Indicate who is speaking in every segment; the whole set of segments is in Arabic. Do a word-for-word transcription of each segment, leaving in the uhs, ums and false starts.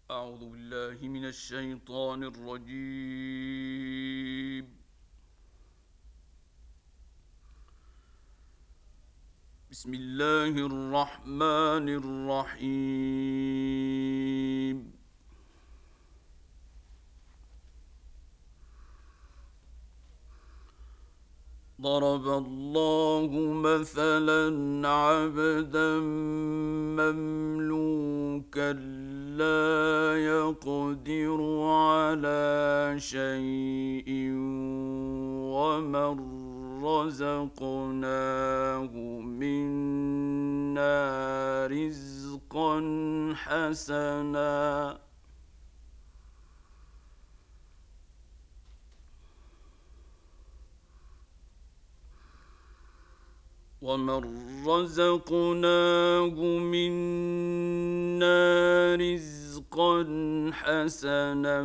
Speaker 1: أعوذ بالله من الشيطان الرجيم. بسم الله الرحمن الرحيم. ضرب الله مثلا عبدا مملوكا لا يقدر على شيء ومن رزقناه منا رزقا حسنا ومن رزقناه منا رزقا حسنا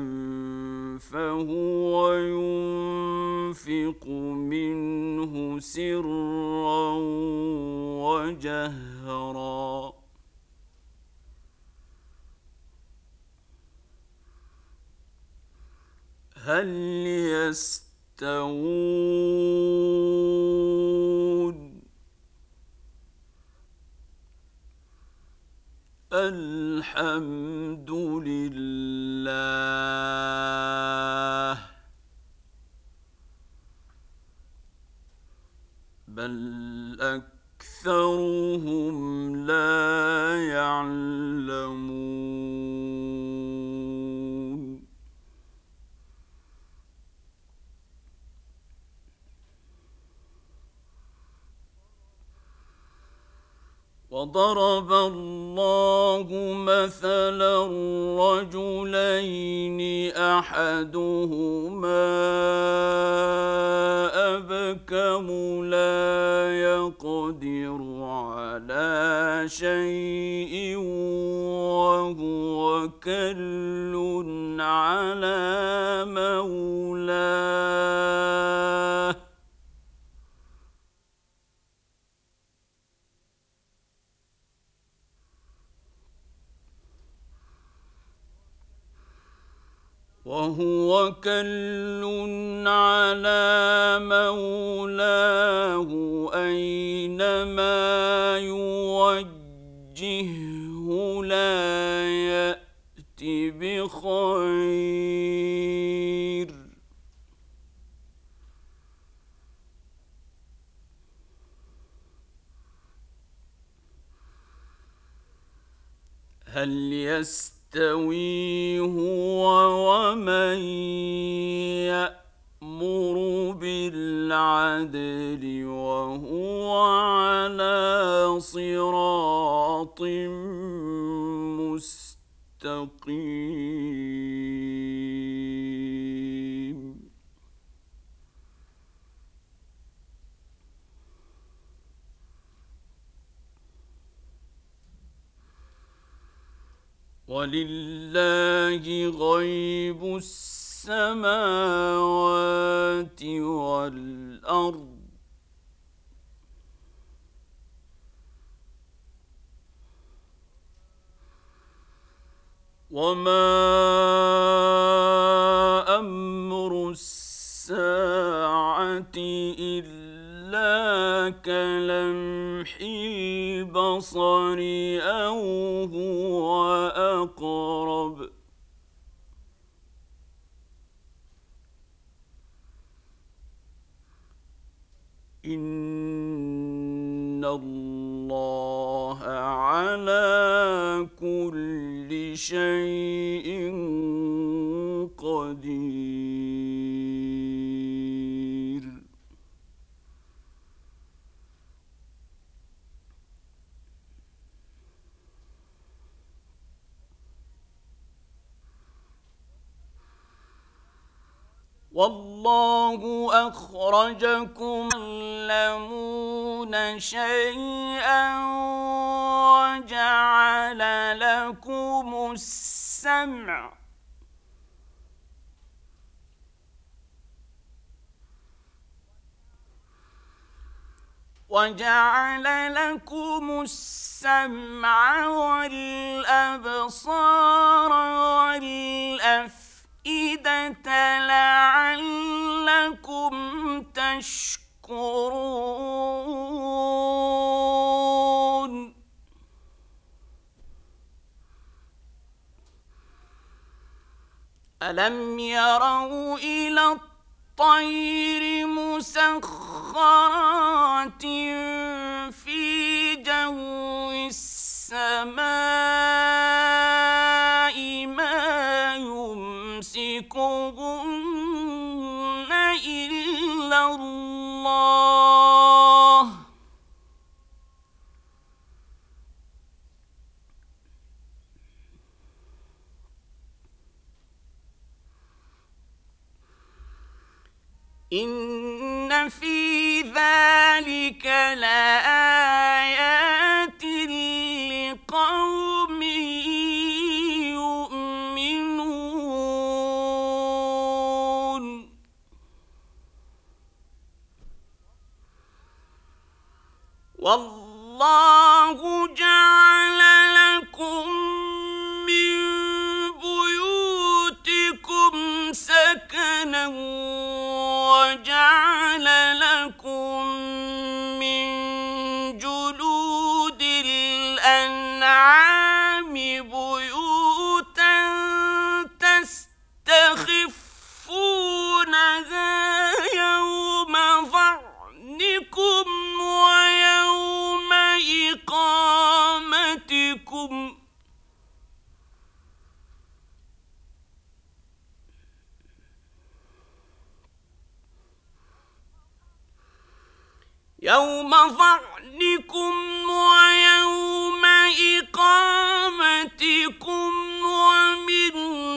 Speaker 1: فهو ينفق منه سرا وجهرا هل يستوون؟ الحمد لله بل أكثرهم لا يعلمون. وضرب الله مثلا رجلين أحدهما أبكم لا يقدر على شيء وهو كل على مولاه وهو كل على مولاه أينما يوجهه لا يأت بخير. هل يستوي هو ومن يأمر بالعدل وهو على صراط مستقيم؟ ولله غيب السماوات والأرض وما أمر الساعة إلا كلمح البصر أو هو أقرب إن الله على كل شيء قدير. والله أخرجكم تعلمون شيئا وجعل لكم السمع وجعل لكم السمع والأبصار تشكرون ألم يروا إلى الطير مسخرات في جو السماء ما يمسكهن إلا الله إن في ذلك لآيات لقوم يؤمنون والله جعل لكم من بيوتكم سكنا وجعل لكم من جلود الأنعام بيوتا تستخفونها يوم ظعنكم ويوم إقامتكم يوم ظعنكم ويوم إقامتكم ومن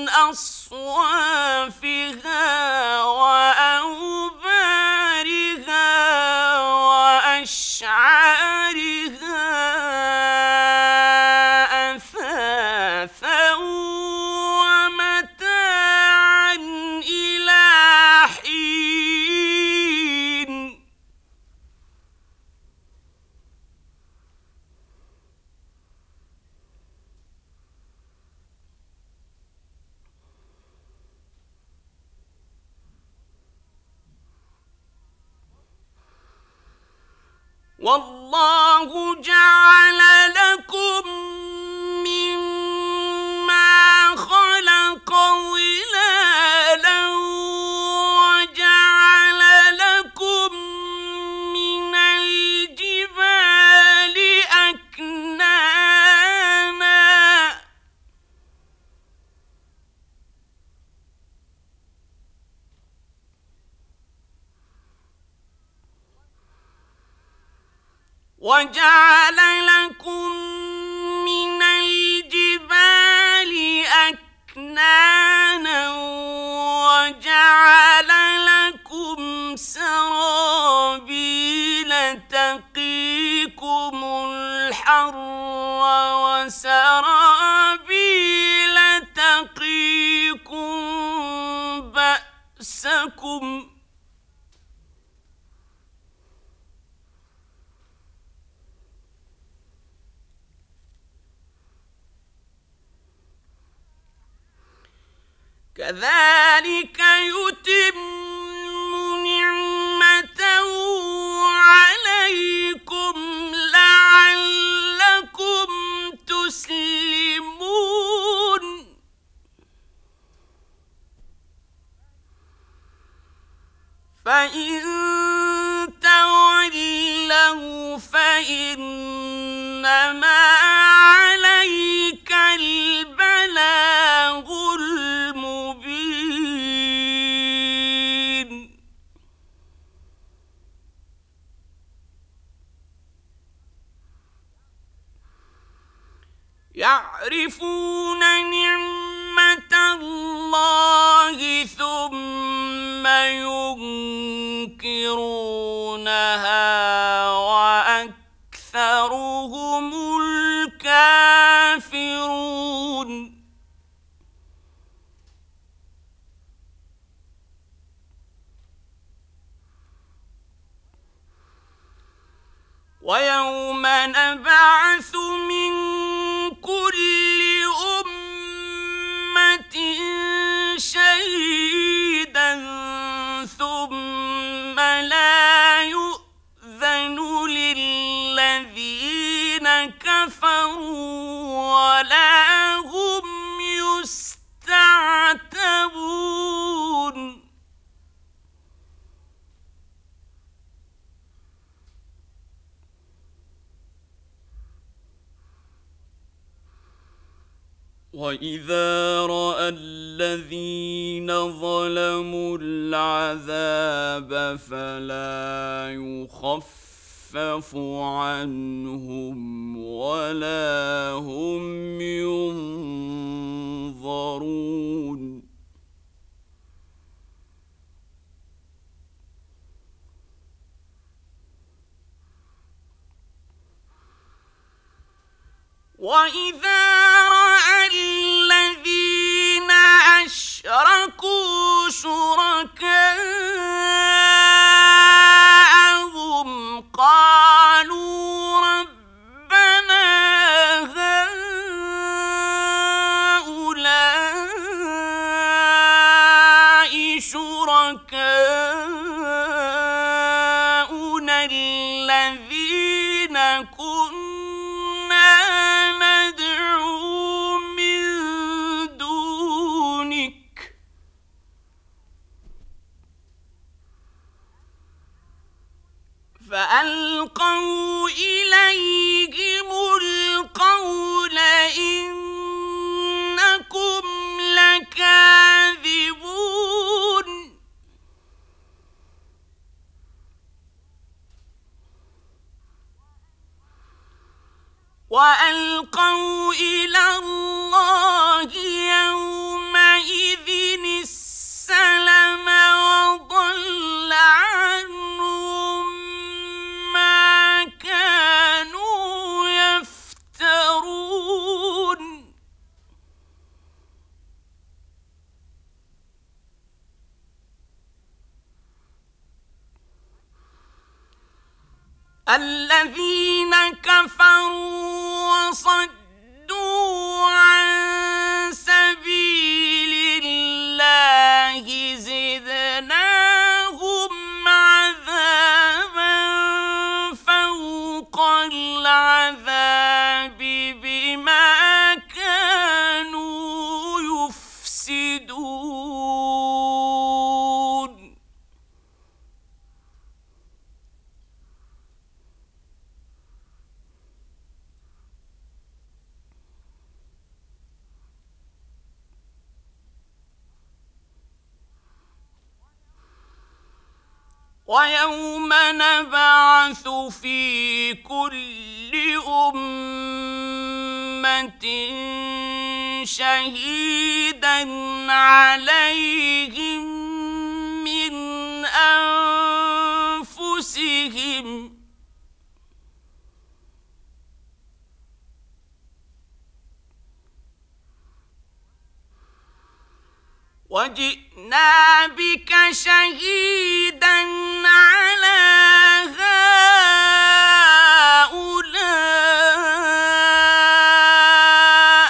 Speaker 1: أصوافها وأوبارها وأشعارها أثاثا ومتاعا إلى حين والله جعل لكم مما خلق ظلالا وجعل لكم من الجبال أكنانا وجعل لكم من الجبال أكنانا وجعل لكم سرابيل تقيكم الحر وسرابيل تقيكم بأسكم كذلك يتم نعمته عليكم لعلكم تسلمون فإن تولوا فإنما عليك البلاغ المبين يعرفون نعمة الله ثم ينكرونها وأكثرهم الكافرون ويوم نبعث من كل أمة شهيدا ثم لا ولا هم يستعتبون وَإِذَا رَأَى الَّذِينَ ظَلَمُوا الْعَذَابَ فَلَا يُخَفَّفُ عَنْهُمْ وَلَا هُمْ يُنظَرُونَ وَإِذَا رَأَى الَّذِينَ أَشْرَكُوا شُرَكَاءَهُمْ قَالُوا رَبَّنَا هَٰؤُلَاءِ شُرَكَاؤُنَا الَّذِينَ كُنَّا نَدْعُو مِن دُونِكَ فَأَلْقَوْا إِلَيْهِمُ الْقَوْلَ إِنَّكُمْ لَكَاذِبُونَ وَأَلْقَوْا إِلَى اللَّهِ يَوْمَئِذٍ السَّلَمَ وَضَلَّ عَنْهُم مَّا كَانُوا يَفْتَرُونَ الَّذِينَ كَفَرُوا وَصَدُّوا عَن سَبِيلِ اللَّهِ زِدْنَاهُمْ عَذَابًا فَوْقَ الْعَذَابِ بِمَا كَانُوا يُفْسِدُونَ وَيَوْمَ نَبْعَثُ فِي كُلِّ أُمَّةٍ شَهِيدًا عَلَيْهِم مِّنْ أَنفُسِهِمْ وَجِئْنَا بِكَ شَهِيدًا عَلَىٰ هَٰؤُلَاءِ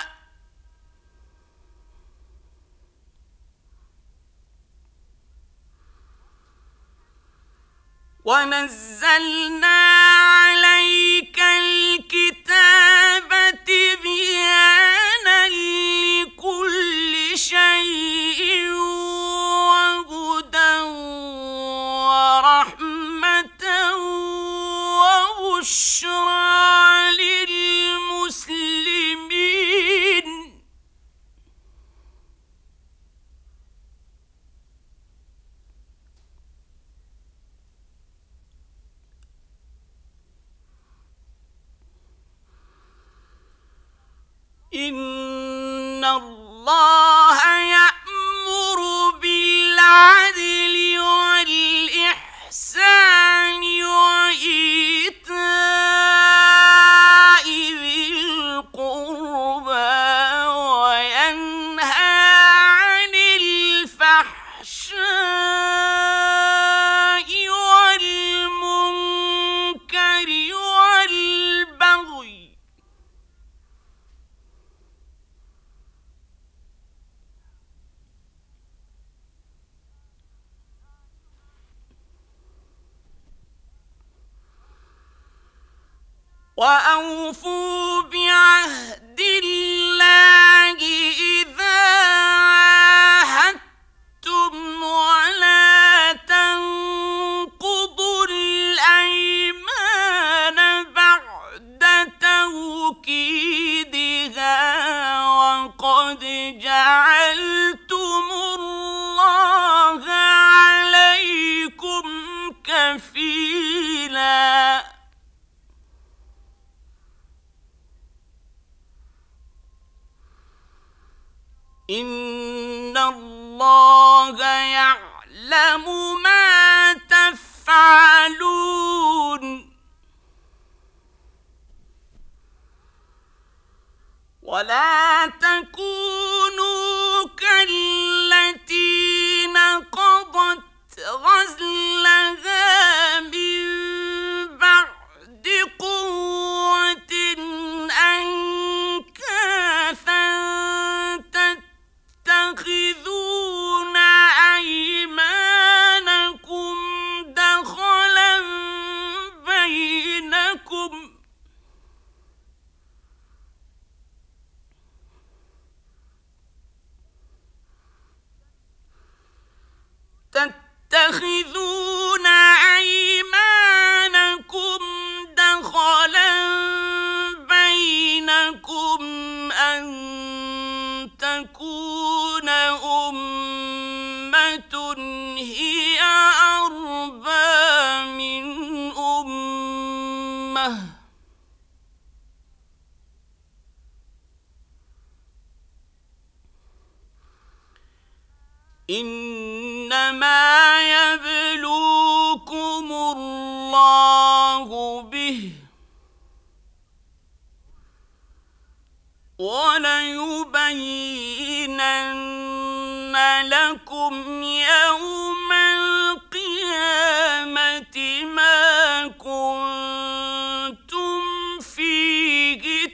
Speaker 1: وَنَزَّلْنَا عَلَيْكَ الْكِتَابَ تِبْيَانًا لِّكُلِّ شَيْءٍ وَهُدًى وَرَحْمَةً وَبُشْرَىٰ لِلْمُسْلِمِينَ إِنَّ اللَّهَ يَأْمُرُ بِالْعَدْلِ وَالْإِحْسَانِ وَإِيتَاءِ ذِي الْقُرْبَىٰ وَيَنْهَىٰ عَنِ الْفَحْشَاءِ وَالْمُنكَرِ وَالْبَغْيِ وَأَوْفُوا بِعَهْدِ قد جعلتم الله عليكم كفيلا إن الله يعلم ما تفعلون ولا تكونوا كالتي نقضت غزلها من بعد قوة أنكاثا تتخذون أيمانكم دخلا بينكم تتخذون أيمانكم دخلا بينكم أن تكون أمة هي أربى من أمة إنما يبلوكم الله به وليبينن لكم يوم القيامة ما كنتم فيه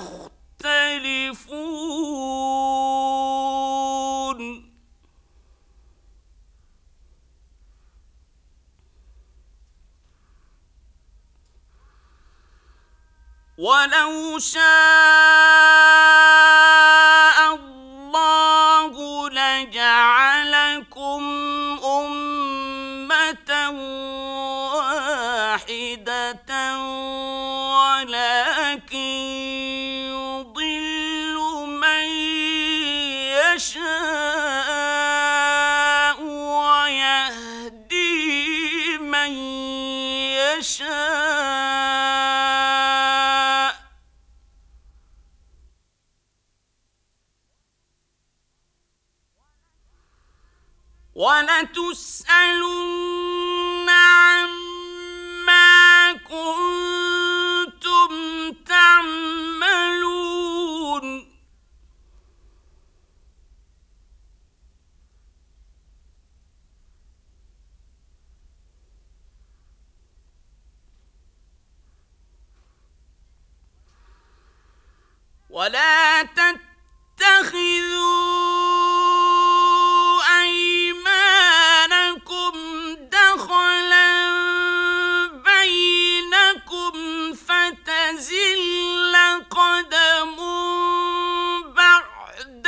Speaker 1: تختلفون ولو شاء الله لجعلكم أمة واحدة ولكن يضل من يشاء ويهدي من يشاء ولتسألن عما كنتم تعملون ولا تتخذوا أيمانكم دخلا بينكم فتزل قدم بعد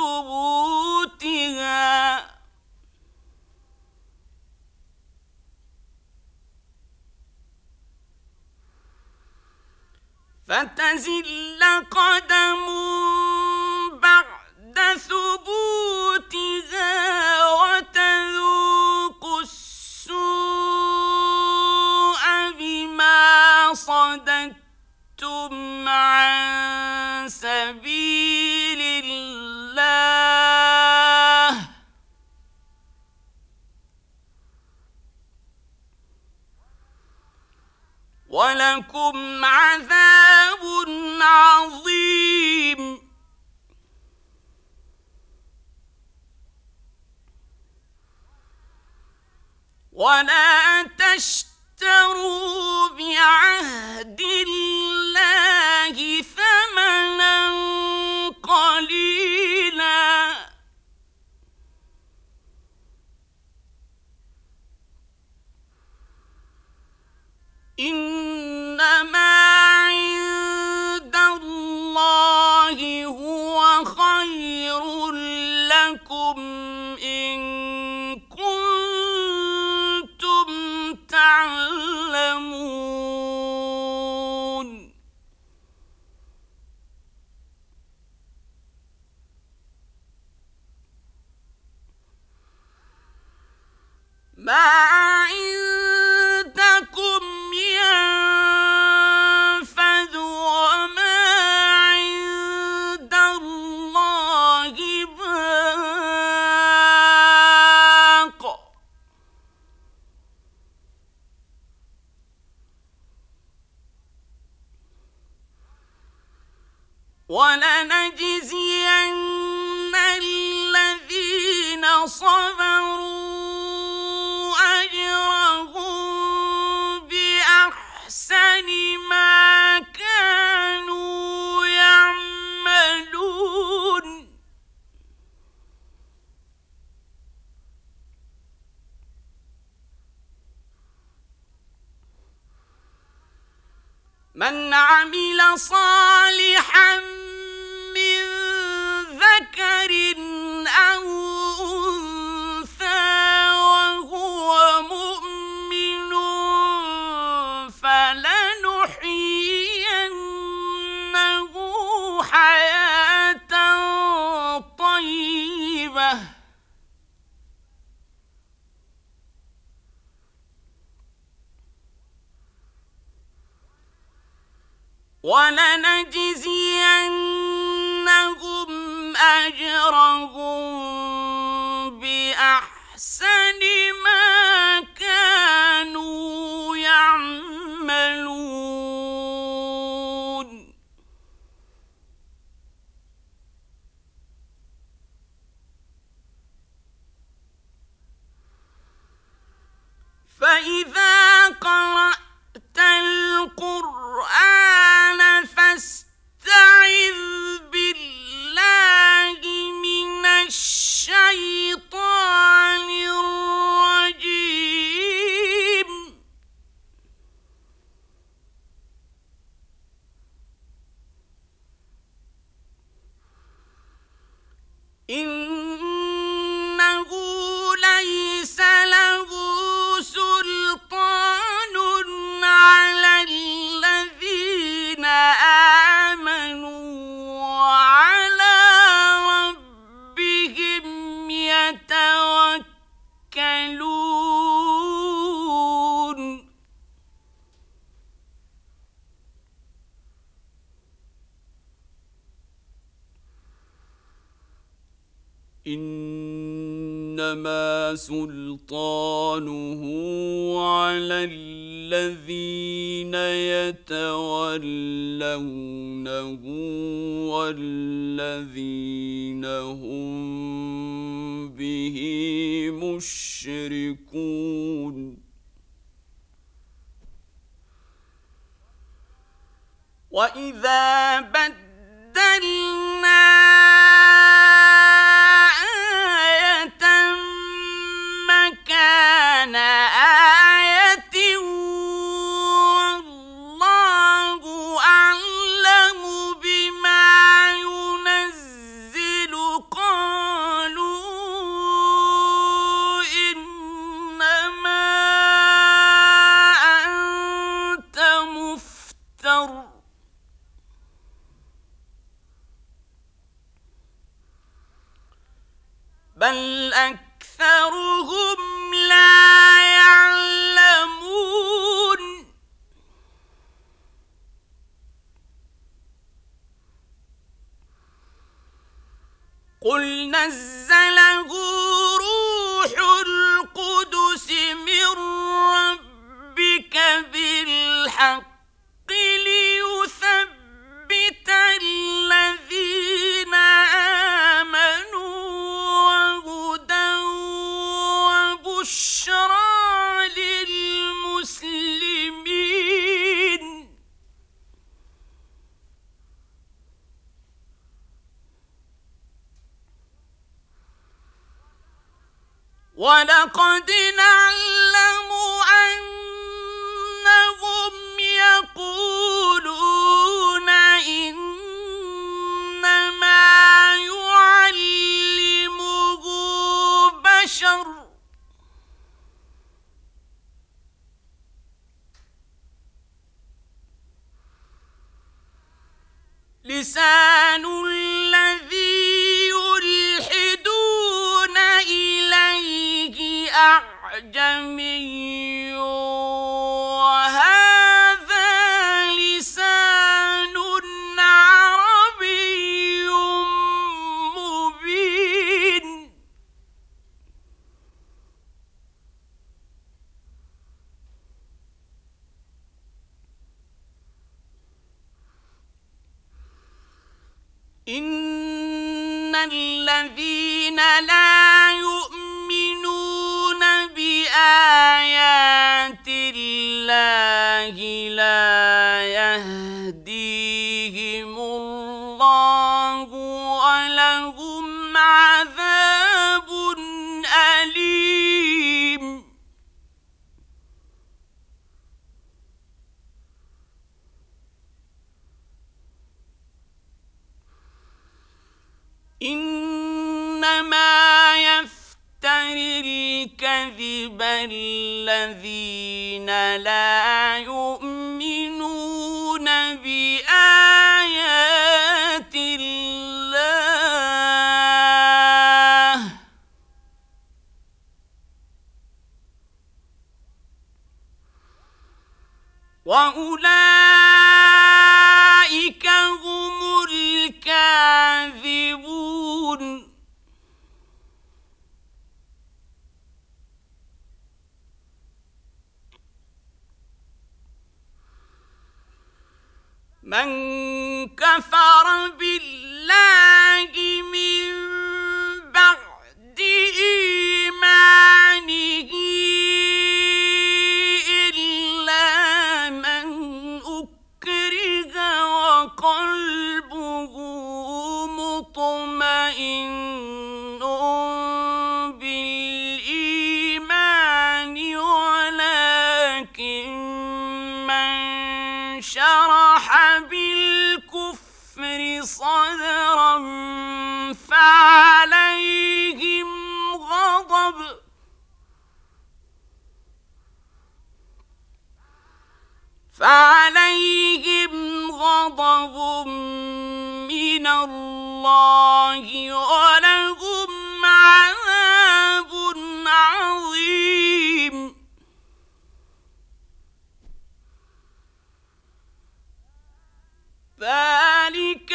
Speaker 1: ثبوتها فتزل قدم بعد ثبوتها وتذوقوا السوء بما صددتم عن سبيل الله ولكم عذاب عظيم ولا تشتروا بعهد الله ثمنا قليلا إنما عند الله هو خير لكم إن كنتم ما عندكم ينفد وما عند الله باق ولنجزين الذين صبروا أجرهم بأحسن ما كانوا يعملون من عمل صالحا من ذكر أو أنثى وهو مؤمن فلنحيينه حياة طيبة ولنجزينهم أجرهم بأحسن ما كانوا يعملون فإذا قرأت القرآن فاستعذ بالله من الشيطان الرجيم إنه ليس له سلطان على الذين آمنوا وعلى ربهم يتوكلون إنما سلطانه على الذين يتولونه والذين هم به مشركون وإذا بدلنا مكان آية والله أعلم بما ينزل قالوا إنما أنت مفتر بل أكثرهم لا يعلمون قل نزله روح القدس من ربك بالحق ليثبت الذين آمنوا وهدى وبشرى للمسلمين ولقد نعلم أنهم يقولون إنما يعلمه بشر لسان الذي يلحدون إليه أعجمي إن الذين لا يؤمنون بآيات الله لا يهديهم الله ولهم عذاب أليم. إنما يفتري الكذب الذين لا يؤمنون بآيات الله وأولئك هم الكاذبون. من كفر بالله من بعد إيمانه إلا من أكره وقلبه مطمئن بالإيمان ولكن من شرح بالكفر صدرا فعليهم غضب فعليهم غضب من الله ولهم عذاب عظيم. ذلك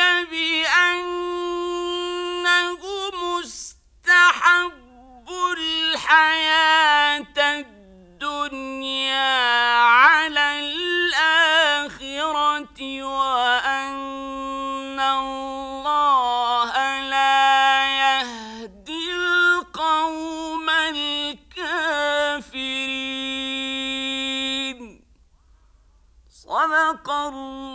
Speaker 1: بأنهم استحبوا الحياة الدنيا على الآخرة وأن الله لا يهدي القوم الكافرين. صدق الله